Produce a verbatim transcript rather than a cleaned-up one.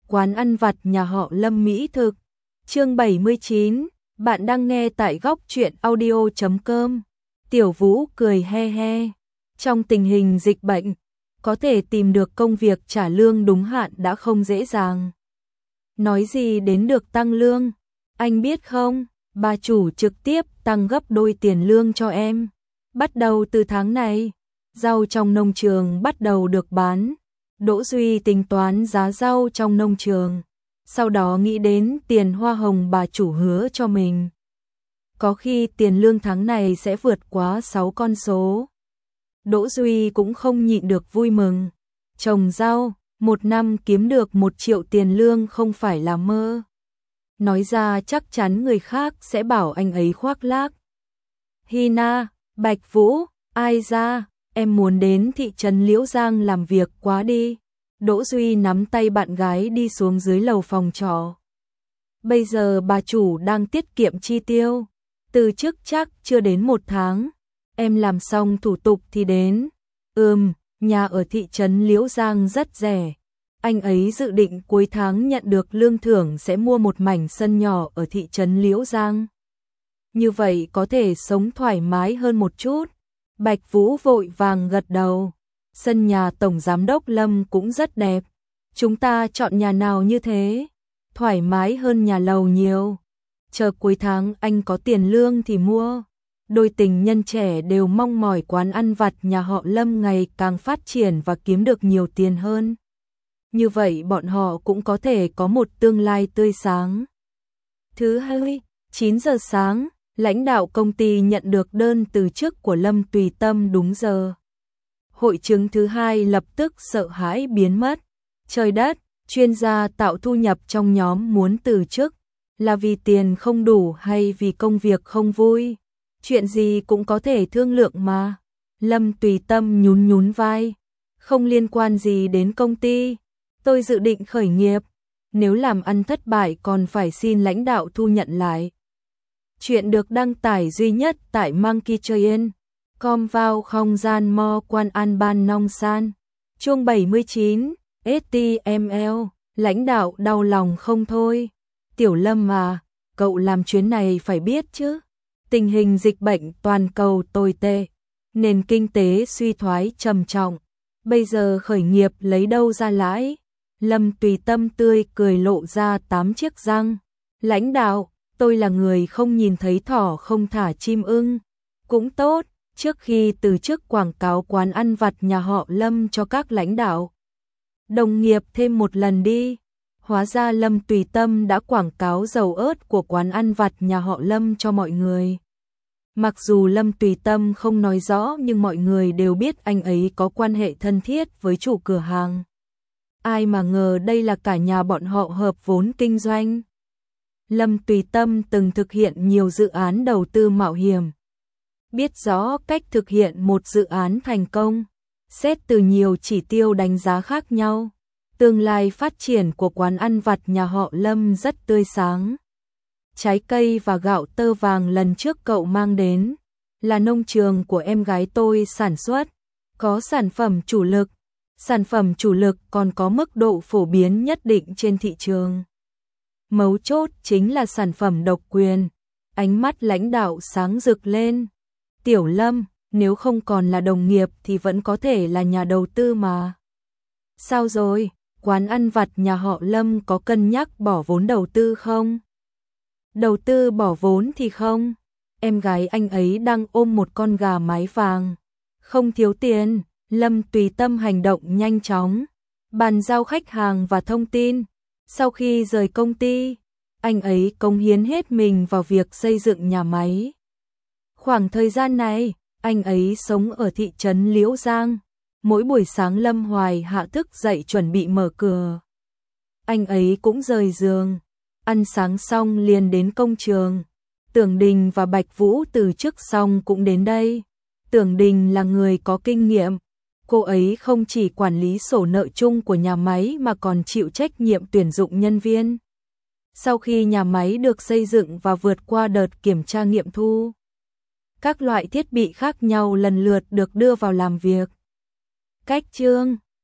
quán ăn vặt nhà họ Lâm mỹ thực. Chương bảy mươi chín, bạn đang nghe tại góc truyện audio chấm com. Tiểu Vũ cười he he. Trong tình hình dịch bệnh, có thể tìm được công việc trả lương đúng hạn đã không dễ dàng. Nói gì đến được tăng lương, anh biết không, bà chủ trực tiếp tăng gấp đôi tiền lương cho em. Bắt đầu từ tháng này, rau trong nông trường bắt đầu được bán. Đỗ Duy tính toán giá rau trong nông trường, sau đó nghĩ đến tiền hoa hồng bà chủ hứa cho mình. Có khi tiền lương tháng này sẽ vượt quá sáu con số. Đỗ Duy cũng không nhịn được vui mừng. Trồng rau, một năm kiếm được một triệu tiền lương không phải là mơ. Nói ra chắc chắn người khác sẽ bảo anh ấy khoác lác. Hina, Bạch Vũ, ai ra, em muốn đến thị trấn Liễu Giang làm việc quá đi. Đỗ Duy nắm tay bạn gái đi xuống dưới lầu phòng trọ. Bây giờ bà chủ đang tiết kiệm chi tiêu. Từ chức chắc chưa đến một tháng. Em làm xong thủ tục thì đến. Ừm, nhà ở thị trấn Liễu Giang rất rẻ. Anh ấy dự định cuối tháng nhận được lương thưởng sẽ mua một mảnh sân nhỏ ở thị trấn Liễu Giang. Như vậy có thể sống thoải mái hơn một chút. Bạch Vũ vội vàng gật đầu. Sân nhà tổng giám đốc Lâm cũng rất đẹp. Chúng ta chọn nhà nào như thế? Thoải mái hơn nhà lầu nhiều. Chờ cuối tháng anh có tiền lương thì mua. Đôi tình nhân trẻ đều mong mỏi quán ăn vặt nhà họ Lâm ngày càng phát triển và kiếm được nhiều tiền hơn. Như vậy bọn họ cũng có thể có một tương lai tươi sáng. Thứ hai, chín giờ sáng, lãnh đạo công ty nhận được đơn từ chức của Lâm Tùy Tâm đúng giờ. Hội chứng thứ hai lập tức sợ hãi biến mất. Trời đất, chuyên gia tạo thu nhập trong nhóm muốn từ chức. Là vì tiền không đủ hay vì công việc không vui? Chuyện gì cũng có thể thương lượng mà. Lâm Tùy Tâm nhún nhún vai. Không liên quan gì đến công ty. Tôi dự định khởi nghiệp. Nếu làm ăn thất bại còn phải xin lãnh đạo thu nhận lại. Chuyện được đăng tải duy nhất tại Monkey Train. Com vào không gian mo quan an ban nong san. Chương bảy mươi chín, ét tê em lờ, lãnh đạo đau lòng không thôi. Tiểu Lâm à, cậu làm chuyến này phải biết chứ. Tình hình dịch bệnh toàn cầu tồi tệ, nền kinh tế suy thoái trầm trọng. Bây giờ khởi nghiệp lấy đâu ra lãi? Lâm Tùy Tâm tươi cười lộ ra tám chiếc răng. Lãnh đạo, tôi là người không nhìn thấy thỏ không thả chim ưng. Cũng tốt, trước khi từ chức quảng cáo quán ăn vặt nhà họ Lâm cho các lãnh đạo. Đồng nghiệp thêm một lần đi. Hóa ra Lâm Tùy Tâm đã quảng cáo dầu ớt của quán ăn vặt nhà họ Lâm cho mọi người. Mặc dù Lâm Tùy Tâm không nói rõ nhưng mọi người đều biết anh ấy có quan hệ thân thiết với chủ cửa hàng. Ai mà ngờ đây là cả nhà bọn họ hợp vốn kinh doanh. Lâm Tùy Tâm từng thực hiện nhiều dự án đầu tư mạo hiểm. Biết rõ cách thực hiện một dự án thành công. Xét từ nhiều chỉ tiêu đánh giá khác nhau. Tương lai phát triển của quán ăn vặt nhà họ Lâm rất tươi sáng. Trái cây và gạo tơ vàng lần trước cậu mang đến là nông trường của em gái tôi sản xuất, có sản phẩm chủ lực. Sản phẩm chủ lực còn có mức độ phổ biến nhất định trên thị trường. Mấu chốt chính là sản phẩm độc quyền. Ánh mắt lãnh đạo sáng rực lên. Tiểu Lâm, nếu không còn là đồng nghiệp thì vẫn có thể là nhà đầu tư mà. Sao rồi? Quán ăn vặt nhà họ Lâm có cân nhắc bỏ vốn đầu tư không? Đầu tư bỏ vốn thì không. Em gái anh ấy đang ôm một con gà mái vàng. Không thiếu tiền. Lâm Tùy Tâm hành động nhanh chóng. Bàn giao khách hàng và thông tin. Sau khi rời công ty, anh ấy cống hiến hết mình vào việc xây dựng nhà máy. Khoảng thời gian này, anh ấy sống ở thị trấn Liễu Giang. Mỗi buổi sáng Lâm Hoài Hạ thức dậy chuẩn bị mở cửa. Anh ấy cũng rời giường, ăn sáng xong liền đến công trường. Tưởng Đình và Bạch Vũ từ chức xong cũng đến đây. Tưởng Đình là người có kinh nghiệm. Cô ấy không chỉ quản lý sổ nợ chung của nhà máy mà còn chịu trách nhiệm tuyển dụng nhân viên. Sau khi nhà máy được xây dựng và vượt qua đợt kiểm tra nghiệm thu, các loại thiết bị khác nhau lần lượt được đưa vào làm việc. Cách chương